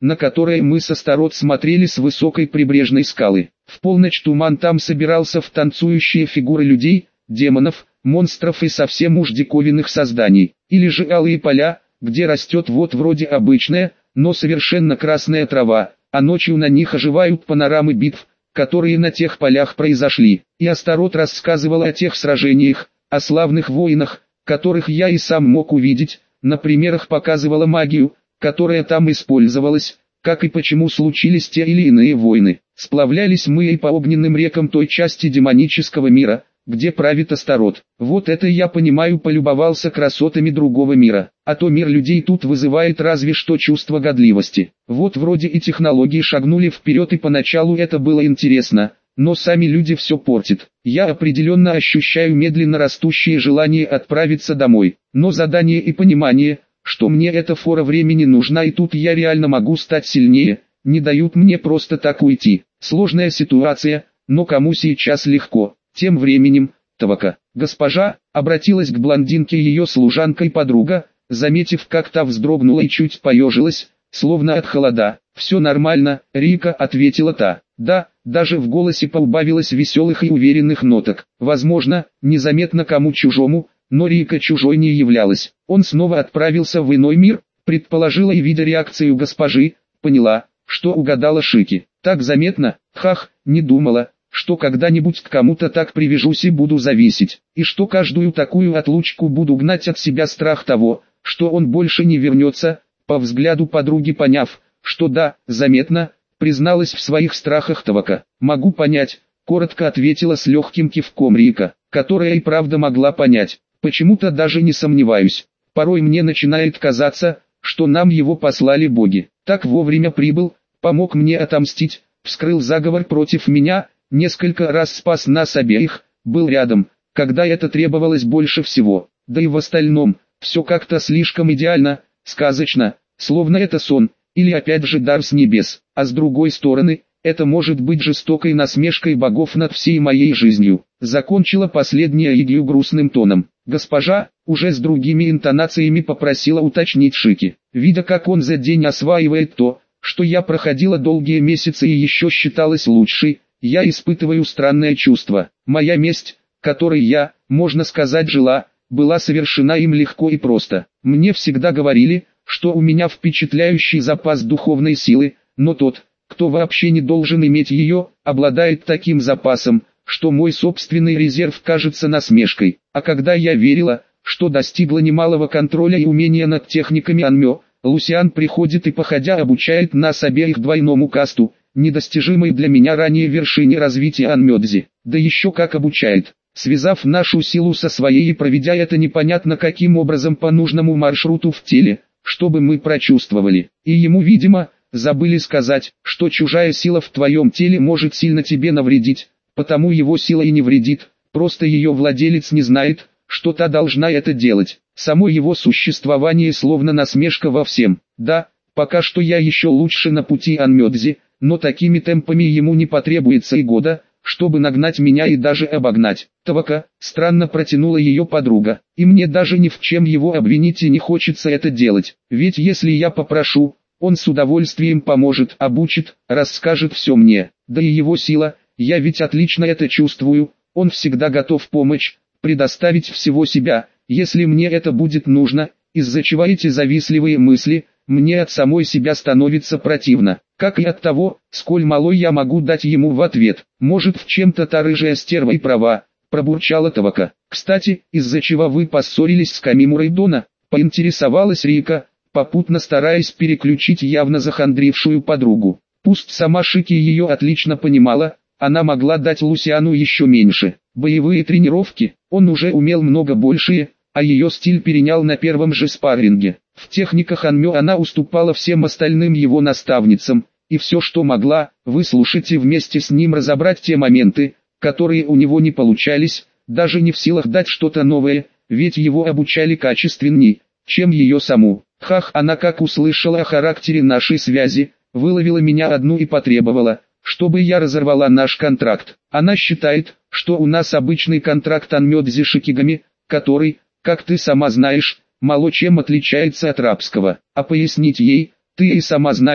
на которое мы с Астарот смотрели с высокой прибрежной скалы. В полночь туман там собирался в танцующие фигуры людей, демонов, монстров и совсем уж диковинных созданий. Или же алые поля, где растет вот вроде обычная, но совершенно красная трава, а ночью на них оживают панорамы битв, которые на тех полях произошли. И Астарот рассказывала о тех сражениях, о славных воинах, которых я и сам мог увидеть, на примерах показывала магию, которая там использовалась, как и почему случились те или иные войны. Сплавлялись мы и по огненным рекам той части демонического мира, где правит Астарот. Вот это я понимаю, полюбовался красотами другого мира. А то мир людей тут вызывает разве что чувство годливости. Вот вроде и технологии шагнули вперед, и поначалу это было интересно, но сами люди все портят. Я определенно ощущаю медленно растущее желание отправиться домой. Но задание и понимание, что мне эта фора времени нужна и тут я реально могу стать сильнее, не дают мне просто так уйти. Сложная ситуация, но кому сейчас легко. Тем временем, Тавака, госпожа, обратилась к блондинке ее служанка и подруга, заметив, как та вздрогнула и чуть поежилась, словно от холода. «Все нормально, Рика», — ответила та. Да, даже в голосе поубавилось веселых и уверенных ноток. Возможно, незаметно кому чужому, но Рика чужой не являлась. Он снова отправился в иной мир, предположила и, видя реакцию госпожи, поняла, что угадала Шики. Так заметно, хах, не думала, что когда-нибудь к кому-то так привяжусь и буду зависеть, и что каждую такую отлучку буду гнать от себя страх того, что он больше не вернется. По взгляду подруги поняв, что да, заметно, призналась в своих страхах Тавака. «Могу понять», — коротко ответила с легким кивком Рика, которая и правда могла понять. «Почему-то даже не сомневаюсь. Порой мне начинает казаться, что нам его послали боги. Так вовремя прибыл, помог мне отомстить, вскрыл заговор против меня, несколько раз спас нас обеих, был рядом, когда это требовалось больше всего. Да и в остальном, все как-то слишком идеально, сказочно, словно это сон, или опять же дар с небес. А с другой стороны, это может быть жестокой насмешкой богов над всей моей жизнью». Закончила последняя Игью грустным тоном. «Госпожа», уже с другими интонациями попросила уточнить Шики. Видя, как он за день осваивает то, что я проходила долгие месяцы и еще считалась лучшей, я испытываю странное чувство. Моя месть, которой я, можно сказать, жила, была совершена им легко и просто. Мне всегда говорили, что у меня впечатляющий запас духовной силы, но тот, кто вообще не должен иметь ее, обладает таким запасом, что мой собственный резерв кажется насмешкой. А когда я верила, что достигла немалого контроля и умения над техниками Анмё, Лусиан приходит и походя обучает нас обеих двойному касту, недостижимой для меня ранее вершине развития Анмёдзи. Да еще как обучает, связав нашу силу со своей и проведя это непонятно каким образом по нужному маршруту в теле, чтобы мы прочувствовали. И ему, видимо, забыли сказать, что чужая сила в твоем теле может сильно тебе навредить, потому его сила и не вредит, просто ее владелец не знает, что та должна это делать. Само его существование словно насмешка во всем. Да, пока что я еще лучше на пути Анмёдзи, но такими темпами ему не потребуется и года, чтобы нагнать меня и даже обогнать. Тавака, странно протянула ее подруга, и мне даже ни в чем его обвинить и не хочется это делать, ведь если я попрошу, он с удовольствием поможет, обучит, расскажет все мне. Да и его сила, я ведь отлично это чувствую, он всегда готов помочь, предоставить всего себя, если мне это будет нужно, из-за чего эти завистливые мысли, мне от самой себя становится противно, как и от того, сколь малой я могу дать ему в ответ. Может, в чем-то та рыжая стерва и права, пробурчала Тавака. Кстати, из-за чего вы поссорились с Камимурой Дона, поинтересовалась Рика, попутно стараясь переключить явно захандрившую подругу. Пусть сама Шики ее отлично понимала, она могла дать Лусиану еще меньше. Боевые тренировки, он уже умел много большее, а ее стиль перенял на первом же спарринге. В техниках Анмё она уступала всем остальным его наставницам, и все, что могла, выслушать и вместе с ним разобрать те моменты, которые у него не получались, даже не в силах дать что-то новое, ведь его обучали качественней, чем ее саму. Хах, она как услышала о характере нашей связи, выловила меня одну и потребовала, чтобы я разорвала наш контракт. Она считает, что у нас обычный контракт Анмёдзи Шикигами, который, как ты сама знаешь, мало чем отличается от рабского. А пояснить ей, ты и сама знаешь,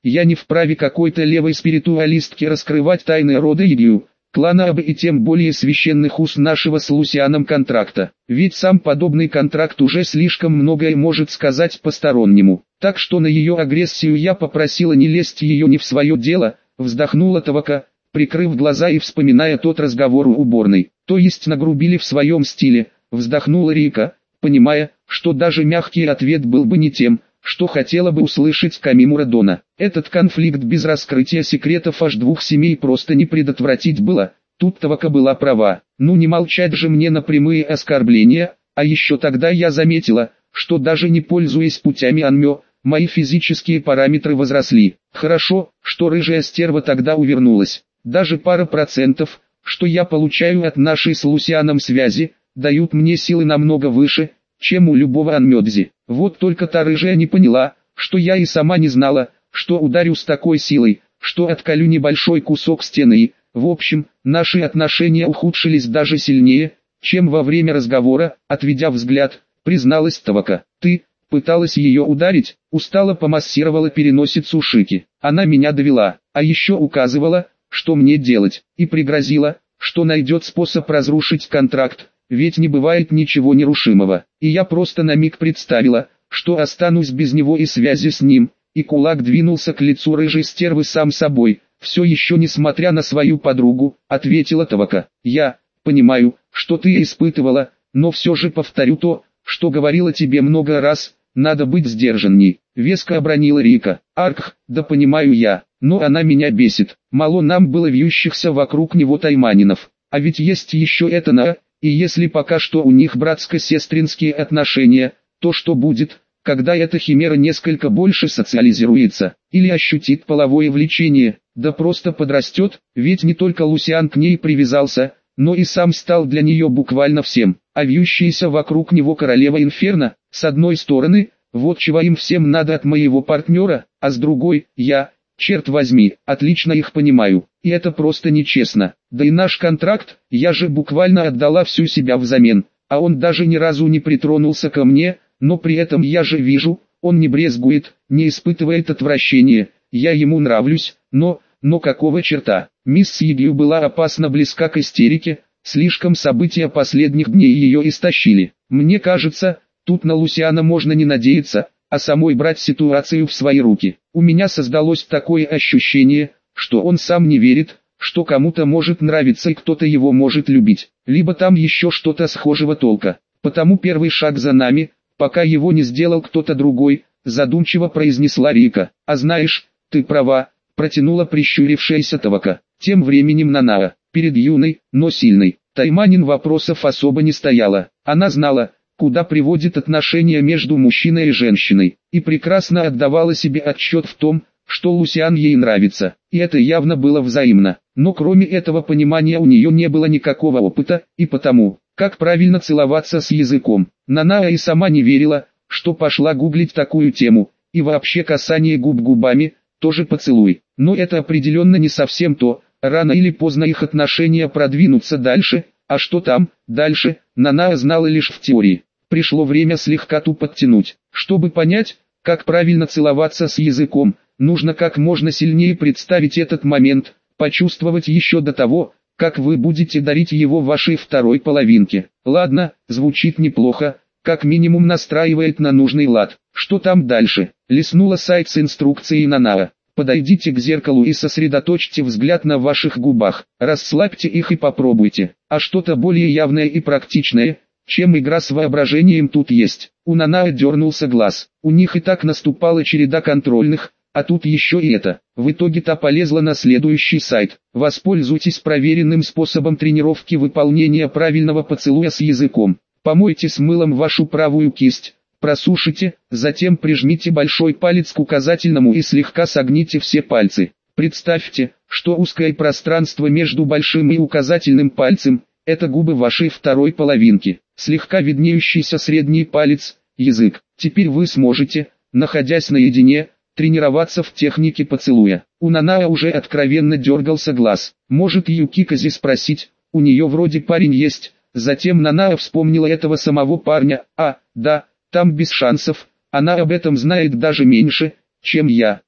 Я не вправе какой-то левой спиритуалистке раскрывать тайны рода Егью, клана Аб и тем более священных уз нашего с Лусианом контракта. Ведь сам подобный контракт уже слишком многое может сказать постороннему. Так что на ее агрессию я попросила не лезть ее не в свое дело, вздохнула Тавака, прикрыв глаза и вспоминая тот разговор у уборной. То есть нагрубили в своем стиле, вздохнула Рика, понимая, что даже мягкий ответ был бы не тем, что хотела бы услышать Камимура Дона. Этот конфликт без раскрытия секретов аж двух семей просто не предотвратить было. Тут Тавака была права. Ну не молчать же мне на прямые оскорбления, а еще тогда я заметила, что даже не пользуясь путями Анмё, мои физические параметры возросли. Хорошо, что рыжая стерва тогда увернулась. Даже пара процентов, что я получаю от нашей с Лусианом связи, дают мне силы намного выше, чем у любого Анмёдзи. Вот только та рыжая не поняла, что я и сама не знала, что ударю с такой силой, что отколю небольшой кусок стены и, в общем, наши отношения ухудшились даже сильнее, чем во время разговора, отведя взгляд, призналась Тавака. Ты пыталась ее ударить, устало помассировала переносицу Шики. Она меня довела, а еще указывала, что мне делать, и пригрозила, что найдет способ разрушить контракт, ведь не бывает ничего нерушимого. И я просто на миг представила, что останусь без него и связи с ним, и кулак двинулся к лицу рыжей стервы сам собой. Все еще несмотря на свою подругу, ответила Тавака. Я понимаю, что ты испытывала, но все же повторю то, что говорила тебе много раз, надо быть сдержанней. Веско обронила Рика. Аркх, да понимаю я, но она меня бесит. Мало нам было вьющихся вокруг него тайманинов. А ведь есть еще это на, и если пока что у них братско-сестринские отношения, то что будет, когда эта химера несколько больше социализируется, или ощутит половое влечение, да просто подрастет, ведь не только Лусиан к ней привязался, но и сам стал для нее буквально всем, а вьющаяся вокруг него королева Инферно, с одной стороны, вот чего им всем надо от моего партнера, а с другой, я, черт возьми, отлично их понимаю, и это просто нечестно, да и наш контракт, я же буквально отдала всю себя взамен, а он даже ни разу не притронулся ко мне, но при этом я же вижу, он не брезгует, не испытывает отвращения, я ему нравлюсь, но какого черта? Мисс Егью была опасно близка к истерике, слишком события последних дней ее истощили. Мне кажется, тут на Лусиана можно не надеяться, а самой брать ситуацию в свои руки. У меня создалось такое ощущение, что он сам не верит, что кому-то может нравиться и кто-то его может любить, либо там еще что-то схожего толка. Потому первый шаг за нами, пока его не сделал кто-то другой, задумчиво произнесла Рика. А знаешь, ты права, протянула прищурившаяся Тавака. Тем временем Нанаа, перед юной, но сильной, тайманин вопросов особо не стояла. Она знала, куда приводит отношения между мужчиной и женщиной, и прекрасно отдавала себе отчет в том, что Лусиан ей нравится, и это явно было взаимно. Но кроме этого понимания у нее не было никакого опыта, и потому, как правильно целоваться с языком, Нанаа и сама не верила, что пошла гуглить такую тему, и вообще касание губ губами, тоже поцелуй. Но это определенно не совсем то, рано или поздно их отношения продвинутся дальше, а что там, дальше, Нанаа знала лишь в теории. Пришло время слегка ту подтянуть. Чтобы понять, как правильно целоваться с языком, нужно как можно сильнее представить этот момент, почувствовать еще до того, как вы будете дарить его вашей второй половинке. Ладно, звучит неплохо, как минимум настраивает на нужный лад. Что там дальше? Листнула сайт с инструкцией Нанаа. Подойдите к зеркалу и сосредоточьте взгляд на ваших губах. Расслабьте их и попробуйте. А что-то более явное и практичное, чем игра с воображением тут есть. У Нанаа дернулся глаз. У них и так наступала череда контрольных, а тут еще и это. В итоге та полезла на следующий сайт. Воспользуйтесь проверенным способом тренировки выполнения правильного поцелуя с языком. Помойте с мылом вашу правую кисть. Просушите, затем прижмите большой палец к указательному и слегка согните все пальцы. Представьте, что узкое пространство между большим и указательным пальцем – это губы вашей второй половинки, слегка виднеющийся средний палец – язык. Теперь вы сможете, находясь наедине, тренироваться в технике поцелуя. У Нанаа уже откровенно дергался глаз. Может Юкикази спросить, у нее вроде парень есть. Затем Нанаа вспомнила этого самого парня. А, да. Там без шансов, она об этом знает даже меньше, чем я.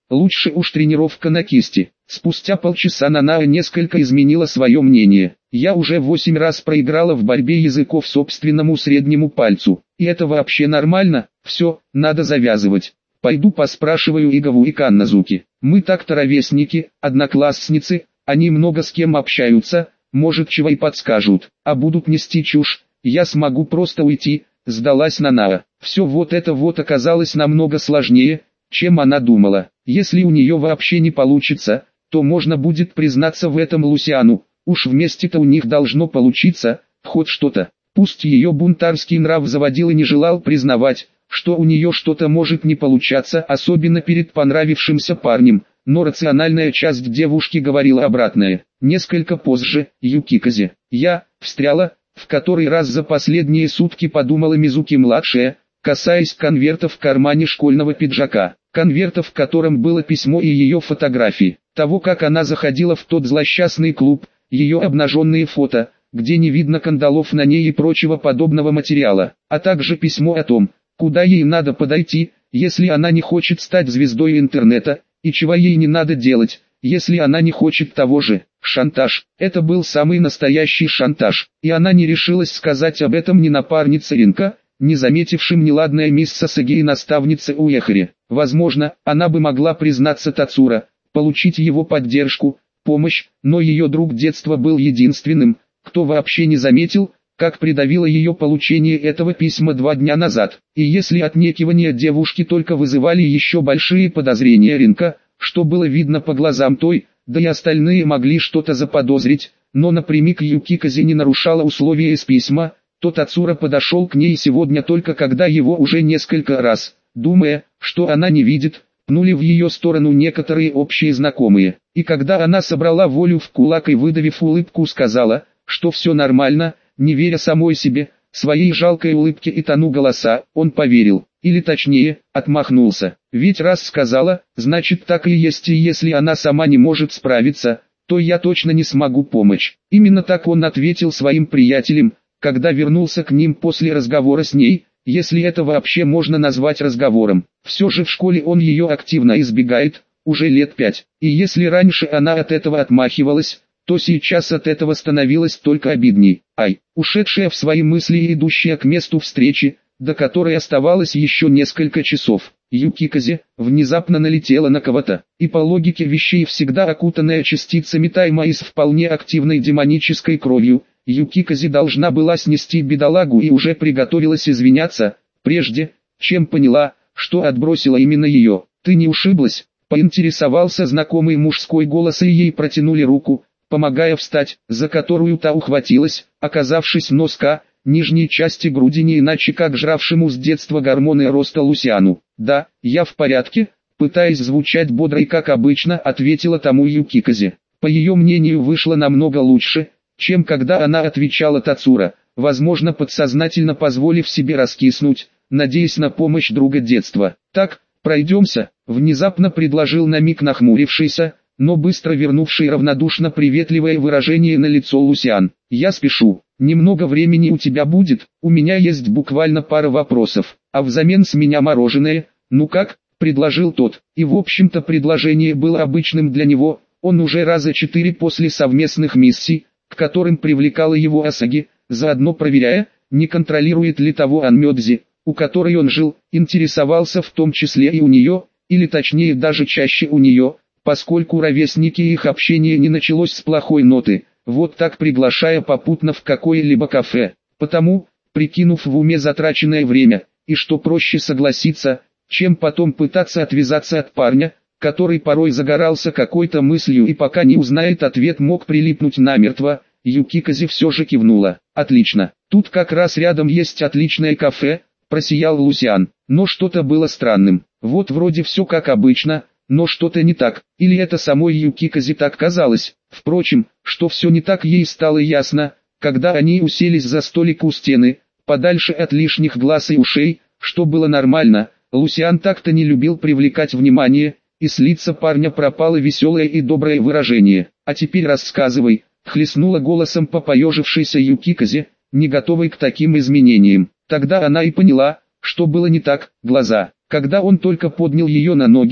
Лучше уж тренировка на кисти. Спустя полчаса Нанаэ несколько изменила свое мнение. Я уже 8 раз проиграла в борьбе языков собственному среднему пальцу. И это вообще нормально? Все, надо завязывать. Пойду поспрашиваю Игаву и Канназуки. Мы так-то ровесники, одноклассницы, они много с кем общаются, может чего и подскажут. А будут нести чушь, я смогу просто уйти, сдалась Нанаэ. Все вот это вот оказалось намного сложнее, чем она думала. Если у нее вообще не получится, то можно будет признаться в этом Лусиану. Уж вместе-то у них должно получиться, хоть что-то. Пусть ее бунтарский нрав заводил и не желал признавать, что у нее что-то может не получаться, особенно перед понравившимся парнем, но рациональная часть девушки говорила обратное. Несколько позже, Юкиказе. Я встряла, в который раз за последние сутки подумала Мизуки-младшая, касаясь конверта в кармане школьного пиджака. Конверта, в котором было письмо и ее фотографии. Того, как она заходила в тот злосчастный клуб, ее обнаженные фото, где не видно кандалов на ней и прочего подобного материала, а также письмо о том, куда ей надо подойти, если она не хочет стать звездой интернета, и чего ей не надо делать, если она не хочет того же. Шантаж. Это был самый настоящий шантаж, и она не решилась сказать об этом ни напарнице Ринка, не заметившим неладное мисс Сасаги и наставнице Уэхари. Возможно, она бы могла признаться Тацура, получить его поддержку, помощь, но ее друг детства был единственным, кто вообще не заметил, как придавило ее получение этого письма 2 дня назад. И если отнекивания девушки только вызывали еще большие подозрения Ринка, что было видно по глазам той, да и остальные могли что-то заподозрить, но напрямик Юкиказе не нарушала условия из письма, то Тацура подошел к ней сегодня только когда его уже несколько раз, думая, что она не видит, пнули в ее сторону некоторые общие знакомые. И когда она собрала волю в кулак и выдавив улыбку сказала, что все нормально, не веря самой себе, своей жалкой улыбке и тону голоса, он поверил, или точнее, отмахнулся. Ведь раз сказала, значит так и есть, и если она сама не может справиться, то я точно не смогу помочь. Именно так он ответил своим приятелям, когда вернулся к ним после разговора с ней, если это вообще можно назвать разговором. Все же в школе он ее активно избегает, уже лет 5. И если раньше она от этого отмахивалась, то сейчас от этого становилось только обидней. Ушедшая в свои мысли и идущая к месту встречи, до которой оставалось еще несколько часов, Юкиказе внезапно налетела на кого-то, и по логике вещей всегда окутанная частицами тайма и с вполне активной демонической кровью, Юкиказе должна была снести бедолагу и уже приготовилась извиняться, прежде, чем поняла, что отбросила именно ее. «Ты не ушиблась?» — поинтересовался знакомый мужской голос, и ей протянули руку, помогая встать, за которую та ухватилась, оказавшись в носка, нижней части груди не иначе как жравшему с детства гормоны роста Лусиану. «Да, я в порядке», — пытаясь звучать бодро и как обычно, ответила тому Юкиказе. По ее мнению вышло намного лучше, чем когда она отвечала Тацура, возможно подсознательно позволив себе раскиснуть, надеясь на помощь друга детства. «Так, пройдемся», — внезапно предложил на миг нахмурившийся, но быстро вернувший равнодушно приветливое выражение на лицо Лусиан. «Я спешу, немного времени у тебя будет, у меня есть буквально пара вопросов, а взамен с меня мороженое, ну как?» — предложил тот, и в общем-то предложение было обычным для него, он уже раза 4 после совместных миссий, к которым привлекала его Асаги, заодно проверяя, не контролирует ли того Анмёдзи, у которой он жил, интересовался в том числе и у нее, или точнее даже чаще у нее, поскольку ровесники их общения не началось с плохой ноты, вот так приглашая попутно в какое-либо кафе. Потому, прикинув в уме затраченное время, и что проще согласиться, чем потом пытаться отвязаться от парня, который порой загорался какой-то мыслью и пока не узнает ответ мог прилипнуть намертво, Юкиказе все же кивнула. «Отлично, тут как раз рядом есть отличное кафе», — просиял Лусиан, но что-то было странным. Вот вроде все как обычно, но что-то не так, или это самой Юкиказе так казалось. Впрочем, что все не так ей стало ясно, когда они уселись за столик у стены, подальше от лишних глаз и ушей, что было нормально. Лусиан так-то не любил привлекать внимание, и с лица парня пропало веселое и доброе выражение. «А теперь рассказывай», — хлестнула голосом попоежившейся Юкиказе, не готовой к таким изменениям. Тогда она и поняла, что было не так. Глаза. Когда он только поднял ее на ноги,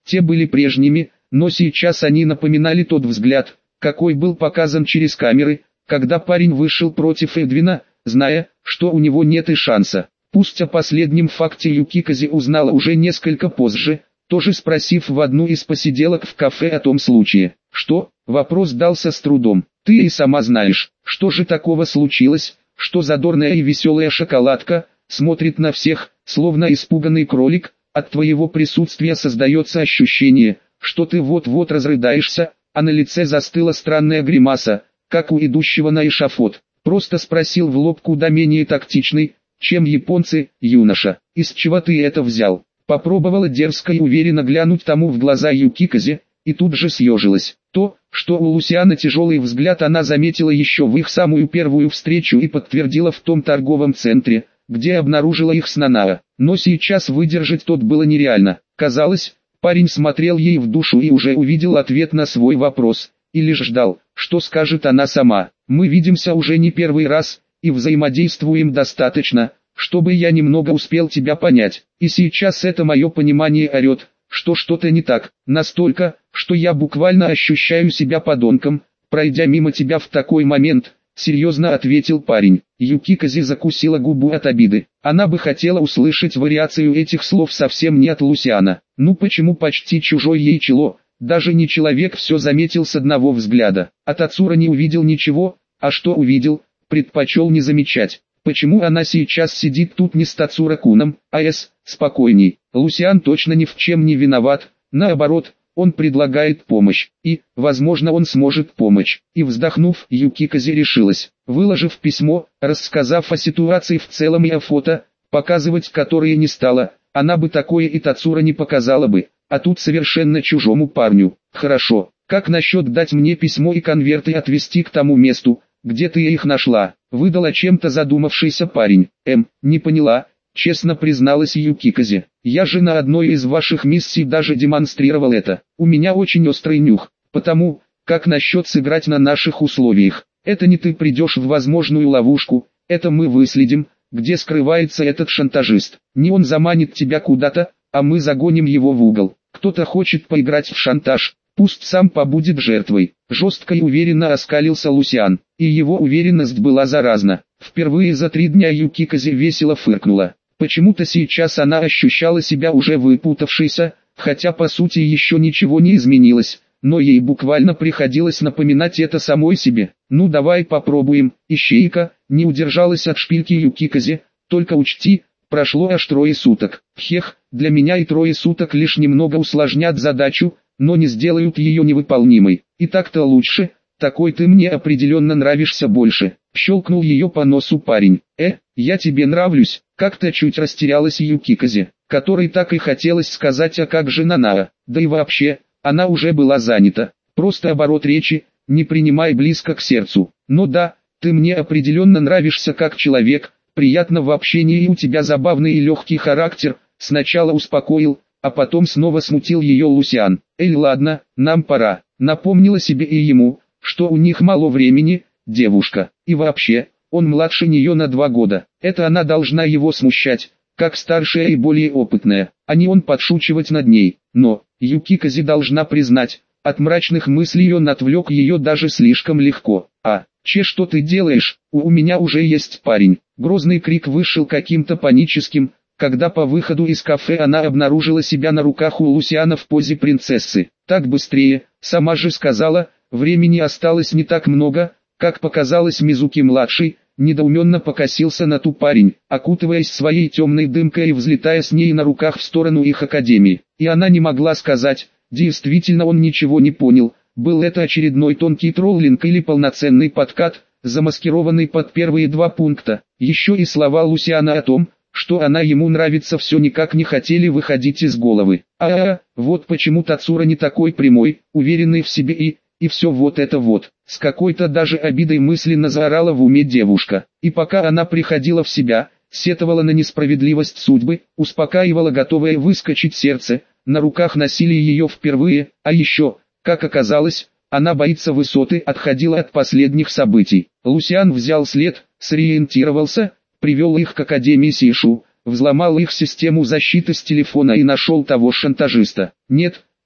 Те были прежними, но сейчас они напоминали тот взгляд, какой был показан через камеры, когда парень вышел против Эдвина, зная, что у него нет и шанса. Пусть о последнем факте Юкиказе узнала уже несколько позже, тоже спросив в одну из посиделок в кафе о том случае. «Что?» – вопрос дался с трудом. «Ты и сама знаешь, что же такого случилось, что задорная и веселая шоколадка смотрит на всех, словно испуганный кролик, от твоего присутствия создается ощущение, что ты вот-вот разрыдаешься, а на лице застыла странная гримаса, как у идущего на эшафот». Просто спросил в лоб куда менее тактичный, чем японцы, юноша. «Из чего ты это взял?» Попробовала дерзко и уверенно глянуть тому в глаза Юкиказе, и тут же съежилась. То, что у Лусиана тяжелый взгляд, она заметила еще в их самую первую встречу и подтвердила в том торговом центре, где обнаружила их с Нанао. Но сейчас выдержать тот было нереально. Казалось, парень смотрел ей в душу и уже увидел ответ на свой вопрос, и лишь ждал, что скажет она сама. «Мы видимся уже не первый раз, и взаимодействуем достаточно, чтобы я немного успел тебя понять, и сейчас это мое понимание орет, что что-то не так, настолько, что я буквально ощущаю себя подонком, пройдя мимо тебя в такой момент», — серьезно ответил парень. Юкиказе закусила губу от обиды. Она бы хотела услышать вариацию этих слов совсем не от Лусиана. Ну почему почти чужой ей чело, даже не человек, все заметил с одного взгляда. От Ацура не увидел ничего, а что увидел, предпочел не замечать. Почему она сейчас сидит тут не с Тацура-куном, а спокойней? Лусиан точно ни в чем не виноват, наоборот, он предлагает помощь, и, возможно, он сможет помочь. И вздохнув, Юкиказе решилась, выложив письмо, рассказав о ситуации в целом и о фото, показывать которые не стала, она бы такое и Тацура не показала бы, а тут совершенно чужому парню. «Хорошо, как насчет дать мне письмо и конверт и отвезти к тому месту, где ты их нашла?» — выдал о чем-то задумавшийся парень. Не поняла», — честно призналась Юкиказе. «Я же на одной из ваших миссий даже демонстрировал это. У меня очень острый нюх, потому, как насчет сыграть на наших условиях? Это не ты придешь в возможную ловушку, это мы выследим, где скрывается этот шантажист. Не он заманит тебя куда-то, а мы загоним его в угол. Кто-то хочет поиграть в шантаж, пусть сам побудет жертвой». Жестко и уверенно оскалился Лусиан, и его уверенность была заразна. Впервые за 3 дня Юкиказе весело фыркнула. Почему-то сейчас она ощущала себя уже выпутавшейся, хотя по сути еще ничего не изменилось, но ей буквально приходилось напоминать это самой себе. «Ну давай попробуем, ищейка», не удержалась от шпильки Юкиказе, «только учти, прошло аж 3 суток. Хех, для меня и 3 суток лишь немного усложнят задачу, но не сделают ее невыполнимой. И так-то лучше, такой ты мне определенно нравишься больше». Щелкнул ее по носу парень. Я тебе нравлюсь», как-то чуть растерялась Юкиказе, которой так и хотелось сказать, а как же Нанао, да и вообще, она уже была занята. Просто оборот речи, не принимай близко к сердцу. «Но да, ты мне определенно нравишься как человек, приятно в общении и у тебя забавный и легкий характер», сначала успокоил, а потом снова смутил ее Лусиан. Ладно, нам пора», напомнила себе и ему, что у них мало времени, девушка, и вообще, он младше нее на 2 года. Это она должна его смущать, как старшая и более опытная, а не он подшучивать над ней. Но, Юкиказе должна признать, от мрачных мыслей он отвлек ее даже слишком легко. Что ты делаешь? У меня уже есть парень». Грозный крик вышел каким-то паническим, когда по выходу из кафе она обнаружила себя на руках у Лусиана в позе принцессы. «Так быстрее», сама же сказала, времени осталось не так много, как показалось Мизуки-младший, недоуменно покосился на ту парень, окутываясь своей темной дымкой и взлетая с ней на руках в сторону их академии. И она не могла сказать, действительно он ничего не понял, был это очередной тонкий троллинг или полноценный подкат, замаскированный под первые 2 пункта. Еще и слова Лусиана о том, что она ему нравится, все никак не хотели выходить из головы. Вот почему Тацура не такой прямой, уверенный в себе и все вот это вот. С какой-то даже обидой мысленно заорала в уме девушка. И пока она приходила в себя, сетовала на несправедливость судьбы, успокаивала готовое выскочить сердце, на руках носили ее впервые, а еще, как оказалось, она боится высоты, отходила от последних событий. Лусиан взял след, сориентировался, привел их к Академии Сишу, взломал их систему защиты с телефона и нашел того шантажиста. Нет,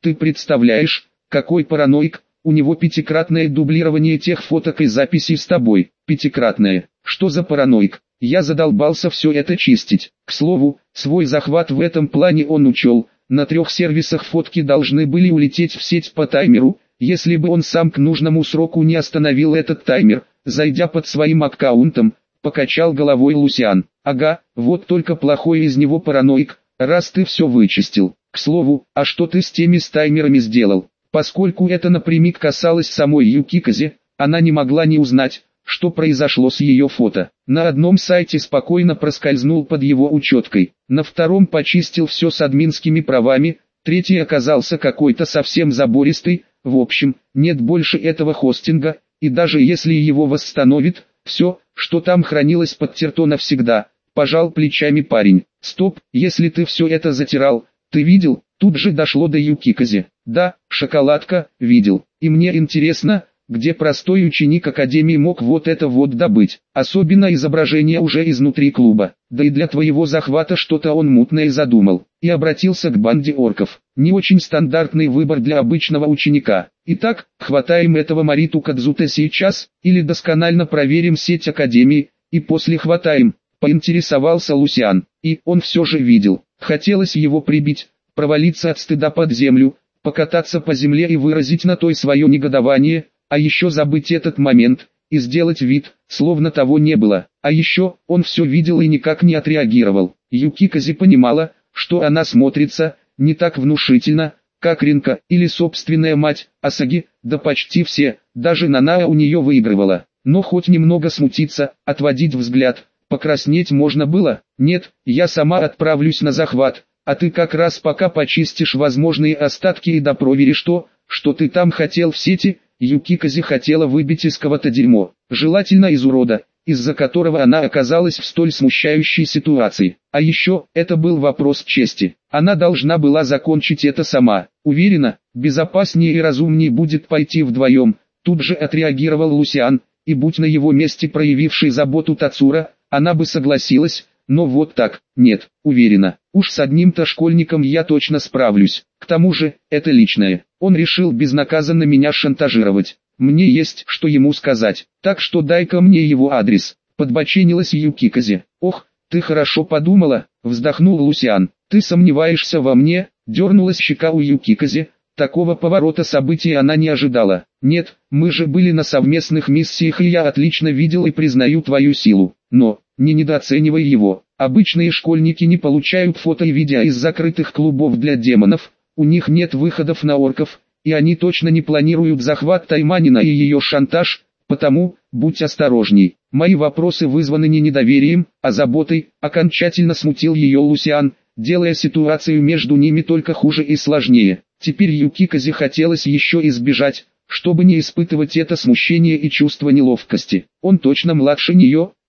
Ты представляешь, какой параноик, у него 5-кратное дублирование тех фоток и записей с тобой. 5-кратное. Что за параноик? Я задолбался все это чистить. К слову, свой захват в этом плане он учел. На 3 сервисах фотки должны были улететь в сеть по таймеру, если бы он сам к нужному сроку не остановил этот таймер, зайдя под своим аккаунтом, покачал головой Лусиан. Ага, вот только плохой из него параноик, раз ты все вычистил. К слову, а что ты с теми таймерами сделал? Поскольку это напрямик касалось самой Юкиказе, она не могла не узнать, что произошло с ее фото. На одном сайте спокойно проскользнул под его учеткой, на втором почистил все с админскими правами, третий оказался какой-то совсем забористый. В общем, нет больше этого хостинга, и даже если его восстановит, все, что там хранилось, подтерто навсегда. Пожал плечами парень. Стоп, если ты все это затирал, ты видел? Тут же дошло до Юкиказе. Да, шоколадка, видел. И мне интересно, где простой ученик академии мог вот это вот добыть. Особенно изображение уже изнутри клуба. Да и для твоего захвата что-то он мутное задумал. И обратился к банде орков. Не очень стандартный выбор для обычного ученика. Итак, хватаем этого Мариту Кадзута сейчас, или досконально проверим сеть академии, и после хватаем. Поинтересовался Лусиан. И он все же видел. Хотелось его прибить, провалиться от стыда под землю, покататься по земле и выразить на той свое негодование, а еще забыть этот момент, и сделать вид, словно того не было. А еще, он все видел и никак не отреагировал. Юкиказе понимала, что она смотрится, не так внушительно, как Ринка или собственная мать, Асаги, да почти все, даже Нанаа у нее выигрывала. Но хоть немного смутиться, отводить взгляд, покраснеть можно было. Нет, я сама отправлюсь на захват, а ты как раз пока почистишь возможные остатки и допроверишь то, что ты там хотел в сети. Юкиказе хотела выбить из кого-то дерьмо, желательно из урода, из-за которого она оказалась в столь смущающей ситуации. А еще, это был вопрос чести. Она должна была закончить это сама. Уверена, безопаснее и разумнее будет пойти вдвоем. Тут же отреагировал Лусиан, и будь на его месте проявивший заботу Тацура, она бы согласилась, но вот так, нет, уверена. Уж с одним-то школьником я точно справлюсь. К тому же, это личное. Он решил безнаказанно меня шантажировать. Мне есть что ему сказать, так что дай-ка мне его адрес. Подбоченилась Юкиказе. Ох, ты хорошо подумала, вздохнул Лусиан. Ты сомневаешься во мне? Дернулась щека у Юкиказе. Такого поворота событий она не ожидала. Нет, мы же были на совместных миссиях, и я отлично видел и признаю твою силу. Но, не недооценивай его. Обычные школьники не получают фото и видео из закрытых клубов для демонов. У них нет выходов на орков, и они точно не планируют захват Тайманина и ее шантаж, потому, будь осторожней. Мои вопросы вызваны не недоверием, а заботой. Окончательно смутил ее Лусиан, делая ситуацию между ними только хуже и сложнее. Теперь Юкиказе хотелось еще избежать, чтобы не испытывать это смущение и чувство неловкости. Он точно младше нее,